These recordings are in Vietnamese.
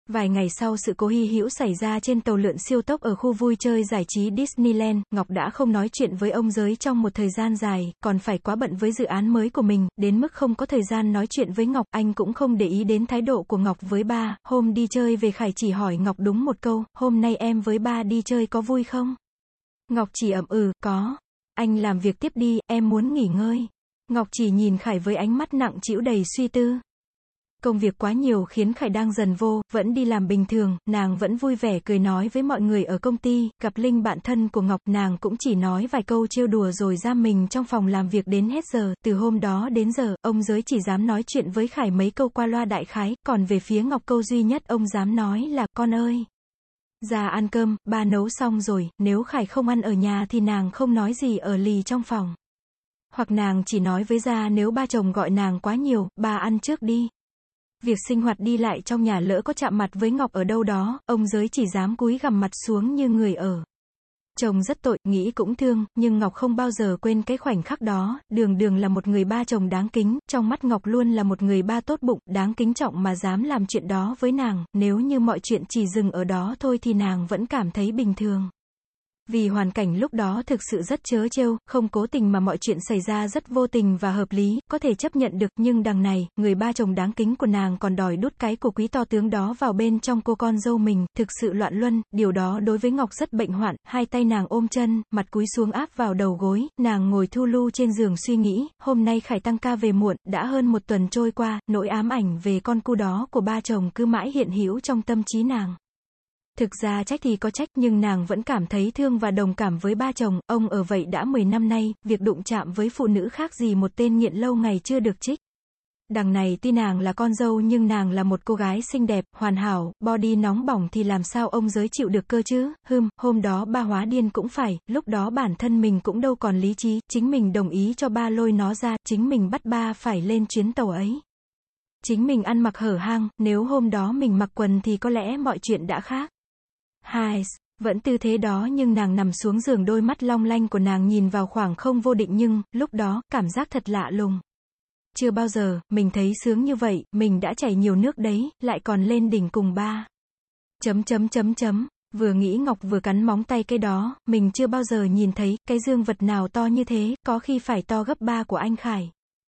Vài ngày sau sự cố hy hữu xảy ra trên tàu lượn siêu tốc ở khu vui chơi giải trí Disneyland, Ngọc đã không nói chuyện với ông Giới trong một thời gian dài, còn phải quá bận với dự án mới của mình, đến mức không có thời gian nói chuyện với Ngọc. Anh cũng không để ý đến thái độ của Ngọc với ba. Hôm đi chơi về Khải chỉ hỏi Ngọc đúng một câu, hôm nay em với ba đi chơi có vui không? Ngọc chỉ ậm có. Anh làm việc tiếp đi, em muốn nghỉ ngơi. Ngọc chỉ nhìn Khải với ánh mắt nặng trĩu đầy suy tư. Công việc quá nhiều khiến Khải đang dần vẫn đi làm bình thường, nàng vẫn vui vẻ cười nói với mọi người ở công ty. Gặp Linh bạn thân của Ngọc, nàng cũng chỉ nói vài câu trêu đùa rồi giam mình trong phòng làm việc đến hết giờ. Từ hôm đó đến giờ, ông Giới chỉ dám nói chuyện với Khải mấy câu qua loa đại khái, còn về phía Ngọc câu duy nhất ông dám nói là, con ơi, ra ăn cơm, ba nấu xong rồi. Nếu Khải không ăn ở nhà thì nàng không nói gì ở lì trong phòng. Hoặc nàng chỉ nói với Gia nếu ba chồng gọi nàng quá nhiều, ba ăn trước đi. Việc sinh hoạt đi lại trong nhà lỡ có chạm mặt với Ngọc ở đâu đó, ông Giới chỉ dám cúi gằm mặt xuống như người ở. Chồng rất tội, nghĩ cũng thương, nhưng Ngọc không bao giờ quên cái khoảnh khắc đó. Đường là một người ba chồng đáng kính, trong mắt Ngọc luôn là một người ba tốt bụng, đáng kính trọng mà dám làm chuyện đó với nàng. Nếu như mọi chuyện chỉ dừng ở đó thôi thì nàng vẫn cảm thấy bình thường. Vì hoàn cảnh lúc đó thực sự rất trớ trêu, không cố tình mà mọi chuyện xảy ra rất vô tình và hợp lý, có thể chấp nhận được, nhưng đằng này, người ba chồng đáng kính của nàng còn đòi đút cái của quý to tướng đó vào bên trong cô con dâu mình, thực sự loạn luân. Điều đó đối với Ngọc rất bệnh hoạn, hai tay nàng ôm chân, mặt cúi xuống áp vào đầu gối, nàng ngồi thu lu trên giường suy nghĩ. Hôm nay Khải tăng ca về muộn, đã hơn một tuần trôi qua, nỗi ám ảnh về con cu đó của ba chồng cứ mãi hiện hữu trong tâm trí nàng. Thực ra trách thì có trách, nhưng nàng vẫn cảm thấy thương và đồng cảm với ba chồng. Ông ở vậy đã 10 năm nay, việc đụng chạm với phụ nữ khác gì một tên nghiện lâu ngày chưa được trích. Đằng này tuy nàng là con dâu nhưng nàng là một cô gái xinh đẹp, hoàn hảo, body nóng bỏng thì làm sao ông Giới chịu được cơ chứ. Hôm đó ba hóa điên cũng phải, lúc đó bản thân mình cũng đâu còn lý trí, chính mình đồng ý cho ba lôi nó ra, chính mình bắt ba phải lên chuyến tàu ấy. Chính mình ăn mặc hở hang, nếu hôm đó mình mặc quần thì có lẽ mọi chuyện đã khác. Vẫn tư thế đó nhưng nàng nằm xuống giường, đôi mắt long lanh của nàng nhìn vào khoảng không vô định, nhưng, lúc đó, cảm giác thật lạ lùng. Chưa bao giờ, mình thấy sướng như vậy, mình đã chảy nhiều nước đấy, lại còn lên đỉnh cùng ba. Vừa nghĩ Ngọc vừa cắn móng tay cái đó, mình chưa bao giờ nhìn thấy, cái dương vật nào to như thế, có khi phải to gấp ba của anh Khải.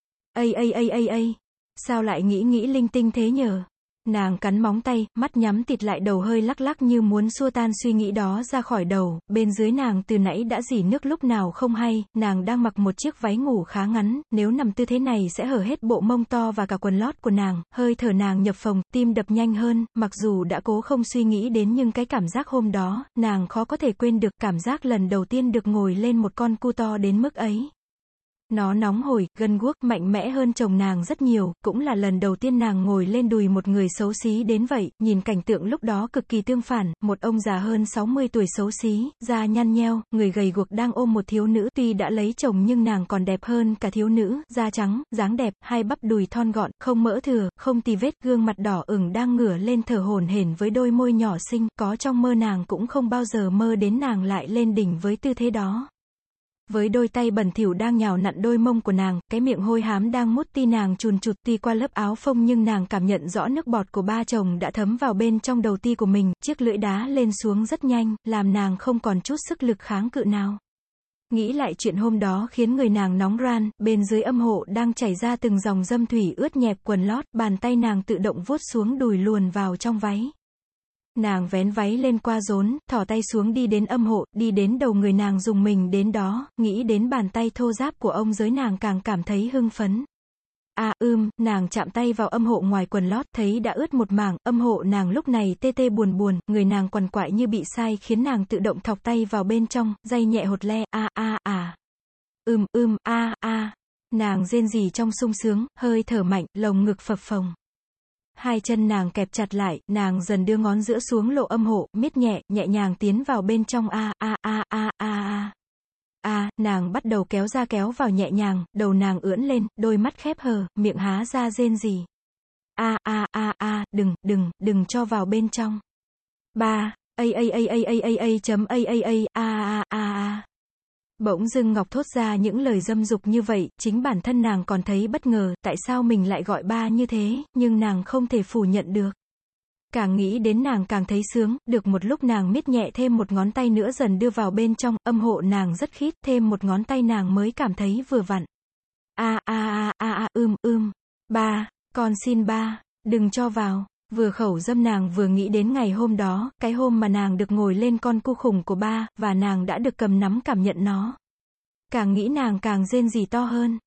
Sao lại nghĩ linh tinh thế nhờ? Nàng cắn móng tay, mắt nhắm tịt lại, đầu hơi lắc lắc như muốn xua tan suy nghĩ đó ra khỏi đầu. Bên dưới nàng từ nãy đã rỉ nước lúc nào không hay, nàng đang mặc một chiếc váy ngủ khá ngắn, nếu nằm tư thế này sẽ hở hết bộ mông to và cả quần lót của nàng. Hơi thở nàng nhập phồng, tim đập nhanh hơn, mặc dù đã cố không suy nghĩ đến nhưng cái cảm giác hôm đó, nàng khó có thể quên được, cảm giác lần đầu tiên được ngồi lên một con cu to đến mức ấy. Nó nóng hổi, gân guốc, mạnh mẽ hơn chồng nàng rất nhiều, cũng là lần đầu tiên nàng ngồi lên đùi một người xấu xí đến vậy. Nhìn cảnh tượng lúc đó cực kỳ tương phản, một ông già hơn 60 tuổi xấu xí, da nhăn nheo, người gầy guộc đang ôm một thiếu nữ, tuy đã lấy chồng nhưng nàng còn đẹp hơn cả thiếu nữ, da trắng, dáng đẹp, hai bắp đùi thon gọn, không mỡ thừa, không tì vết, gương mặt đỏ ửng đang ngửa lên thở hổn hển với đôi môi nhỏ xinh, có trong mơ nàng cũng không bao giờ mơ đến nàng lại lên đỉnh với tư thế đó. Với đôi tay bẩn thỉu đang nhào nặn đôi mông của nàng, cái miệng hôi hám đang mút ti nàng chùn chụt, tuy qua lớp áo phông nhưng nàng cảm nhận rõ nước bọt của ba chồng đã thấm vào bên trong đầu ti của mình, chiếc lưỡi đá lên xuống rất nhanh, làm nàng không còn chút sức lực kháng cự nào. Nghĩ lại chuyện hôm đó khiến người nàng nóng ran, bên dưới âm hộ đang chảy ra từng dòng dâm thủy ướt nhẹp quần lót, bàn tay nàng tự động vuốt xuống đùi luồn vào trong váy. Nàng vén váy lên qua rốn, thò tay xuống đi đến âm hộ, đi đến đầu người nàng dùng mình đến đó, nghĩ đến bàn tay thô ráp của ông Giới nàng càng cảm thấy hưng phấn. Nàng chạm tay vào âm hộ ngoài quần lót, thấy đã ướt một mảng, âm hộ nàng lúc này tê tê buồn buồn, người nàng quằn quại như bị sai khiến nàng tự động thọc tay vào bên trong, day nhẹ hột le, nàng rên rỉ trong sung sướng, hơi thở mạnh, lồng ngực phập phồng. Hai chân nàng kẹp chặt lại, nàng dần đưa ngón giữa xuống lộ âm hộ, miết nhẹ nhàng tiến vào bên trong nàng bắt đầu kéo ra kéo vào nhẹ nhàng, đầu nàng ưỡn lên, đôi mắt khép hờ, miệng há ra rên rỉ. Đừng cho vào bên trong. Bỗng dưng Ngọc thốt ra những lời dâm dục như vậy, chính bản thân nàng còn thấy bất ngờ, tại sao mình lại gọi ba như thế, nhưng nàng không thể phủ nhận được. Càng nghĩ đến nàng càng thấy sướng, được một lúc nàng miết nhẹ thêm một ngón tay nữa dần đưa vào bên trong, âm hộ nàng rất khít, thêm một ngón tay nàng mới cảm thấy vừa vặn. Ba, con xin ba, đừng cho vào. Vừa khẩu dâm nàng vừa nghĩ đến ngày hôm đó, cái hôm mà nàng được ngồi lên con cu khủng của ba, và nàng đã được cầm nắm cảm nhận nó. Càng nghĩ nàng càng rên rỉ to hơn.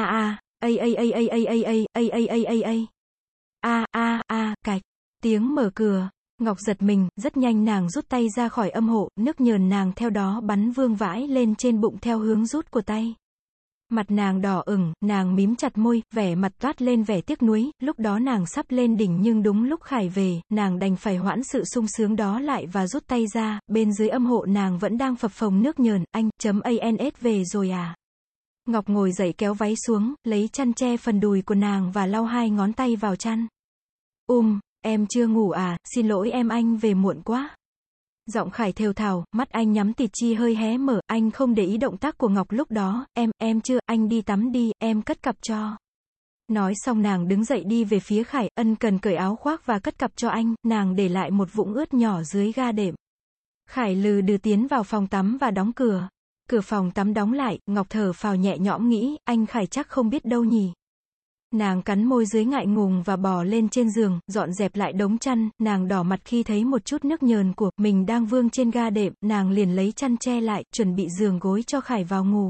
Cạch. Tiếng mở cửa. Ngọc giật mình, rất nhanh nàng rút tay ra khỏi âm hộ, nước nhờn nàng theo đó bắn vương vãi lên trên bụng theo hướng rút của tay. Mặt nàng đỏ ửng, nàng mím chặt môi, vẻ mặt toát lên vẻ tiếc nuối, lúc đó nàng sắp lên đỉnh nhưng đúng lúc Khải về, nàng đành phải hoãn sự sung sướng đó lại và rút tay ra, bên dưới âm hộ nàng vẫn đang phập phồng nước nhờn, anh.ans về rồi à? Ngọc ngồi dậy kéo váy xuống, lấy chăn che phần đùi của nàng và lau hai ngón tay vào chăn. Em chưa ngủ à, xin lỗi em anh về muộn quá. Giọng Khải thều thào, mắt anh nhắm tịt chi hơi hé mở, anh không để ý động tác của Ngọc lúc đó, em chưa, anh đi tắm đi, em cất cặp cho. Nói xong nàng đứng dậy đi về phía Khải, ân cần cởi áo khoác và cất cặp cho anh, nàng để lại một vũng ướt nhỏ dưới ga đệm. Khải lừ đừ tiến vào phòng tắm và đóng cửa. Cửa phòng tắm đóng lại, Ngọc thở phào nhẹ nhõm nghĩ, anh Khải chắc không biết đâu nhỉ. Nàng cắn môi dưới ngại ngùng và bò lên trên giường, dọn dẹp lại đống chăn, nàng đỏ mặt khi thấy một chút nước nhờn của mình đang vương trên ga đệm, nàng liền lấy chăn che lại, chuẩn bị giường gối cho Khải vào ngủ.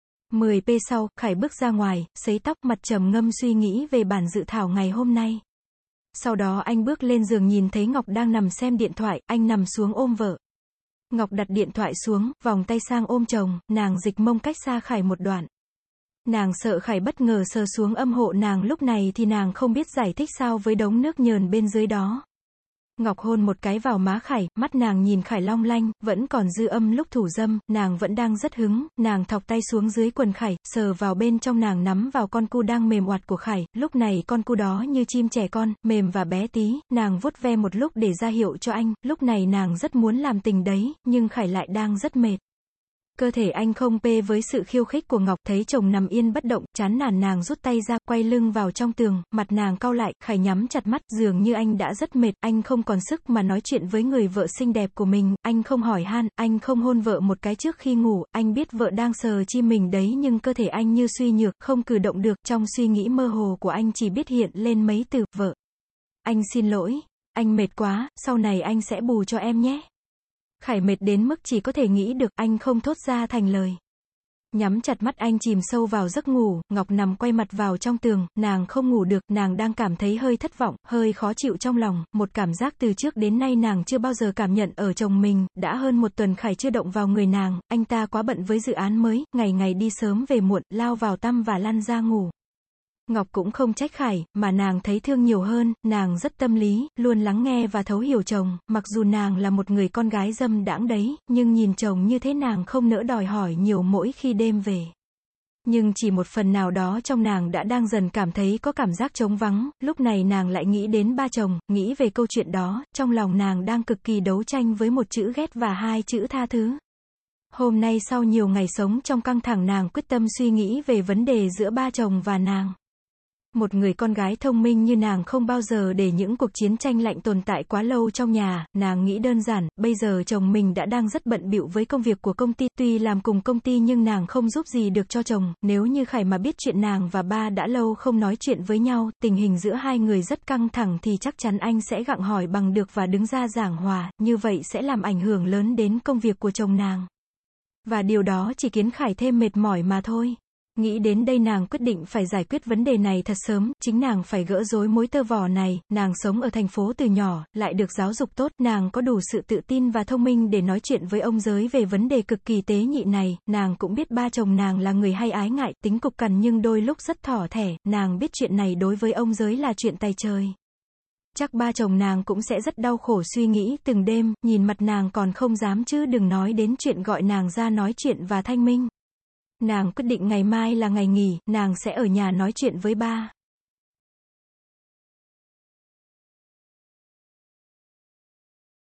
10 p sau, Khải bước ra ngoài, sấy tóc, mặt trầm ngâm suy nghĩ về bản dự thảo ngày hôm nay. Sau đó anh bước lên giường nhìn thấy Ngọc đang nằm xem điện thoại, anh nằm xuống ôm vợ. Ngọc đặt điện thoại xuống, vòng tay sang ôm chồng, nàng dịch mông cách xa Khải một đoạn. Nàng sợ Khải bất ngờ sờ xuống âm hộ nàng lúc này thì nàng không biết giải thích sao với đống nước nhờn bên dưới đó. Ngọc hôn một cái vào má Khải, mắt nàng nhìn Khải long lanh, vẫn còn dư âm lúc thủ dâm, nàng vẫn đang rất hứng, nàng thọc tay xuống dưới quần Khải, sờ vào bên trong nàng nắm vào con cu đang mềm oạt của Khải, lúc này con cu đó như chim trẻ con, mềm và bé tí, nàng vuốt ve một lúc để ra hiệu cho anh, lúc này nàng rất muốn làm tình đấy, nhưng Khải lại đang rất mệt. Cơ thể anh không pê với sự khiêu khích của Ngọc, thấy chồng nằm yên bất động, chán nản nàng rút tay ra, quay lưng vào trong tường, mặt nàng cau lại, Khải nhắm chặt mắt, dường như anh đã rất mệt, anh không còn sức mà nói chuyện với người vợ xinh đẹp của mình, anh không hỏi han, anh không hôn vợ một cái trước khi ngủ, anh biết vợ đang sờ chi mình đấy nhưng cơ thể anh như suy nhược, không cử động được, trong suy nghĩ mơ hồ của anh chỉ biết hiện lên mấy từ, vợ. Anh xin lỗi, anh mệt quá, sau này anh sẽ bù cho em nhé. Khải mệt đến mức chỉ có thể nghĩ được, anh không thốt ra thành lời. Nhắm chặt mắt anh chìm sâu vào giấc ngủ, Ngọc nằm quay mặt vào trong tường, nàng không ngủ được, nàng đang cảm thấy hơi thất vọng, hơi khó chịu trong lòng, một cảm giác từ trước đến nay nàng chưa bao giờ cảm nhận ở chồng mình, đã hơn một tuần Khải chưa động vào người nàng, anh ta quá bận với dự án mới, ngày ngày đi sớm về muộn, lao vào tăm và lăn ra ngủ. Ngọc cũng không trách Khải, mà nàng thấy thương nhiều hơn, nàng rất tâm lý, luôn lắng nghe và thấu hiểu chồng, mặc dù nàng là một người con gái dâm đãng đấy, nhưng nhìn chồng như thế nàng không nỡ đòi hỏi nhiều mỗi khi đêm về. Nhưng chỉ một phần nào đó trong nàng đã đang dần cảm thấy có cảm giác trống vắng, lúc này nàng lại nghĩ đến ba chồng, nghĩ về câu chuyện đó, trong lòng nàng đang cực kỳ đấu tranh với một chữ ghét và hai chữ tha thứ. Hôm nay sau nhiều ngày sống trong căng thẳng nàng quyết tâm suy nghĩ về vấn đề giữa ba chồng và nàng. Một người con gái thông minh như nàng không bao giờ để những cuộc chiến tranh lạnh tồn tại quá lâu trong nhà, nàng nghĩ đơn giản, bây giờ chồng mình đã đang rất bận bịu với công việc của công ty, tuy làm cùng công ty nhưng nàng không giúp gì được cho chồng, nếu như Khải mà biết chuyện nàng và ba đã lâu không nói chuyện với nhau, tình hình giữa hai người rất căng thẳng thì chắc chắn anh sẽ gặng hỏi bằng được và đứng ra giảng hòa, như vậy sẽ làm ảnh hưởng lớn đến công việc của chồng nàng. Và điều đó chỉ khiến Khải thêm mệt mỏi mà thôi. Nghĩ đến đây nàng quyết định phải giải quyết vấn đề này thật sớm, chính nàng phải gỡ rối mối tơ vò này, nàng sống ở thành phố từ nhỏ, lại được giáo dục tốt, nàng có đủ sự tự tin và thông minh để nói chuyện với ông giới về vấn đề cực kỳ tế nhị này, nàng cũng biết ba chồng nàng là người hay ái ngại, tính cục cằn nhưng đôi lúc rất thỏ thẻ, nàng biết chuyện này đối với ông giới là chuyện tày trời. Chắc ba chồng nàng cũng sẽ rất đau khổ suy nghĩ từng đêm, nhìn mặt nàng còn không dám chứ đừng nói đến chuyện gọi nàng ra nói chuyện và thanh minh. Nàng quyết định ngày mai là ngày nghỉ, nàng sẽ ở nhà nói chuyện với ba.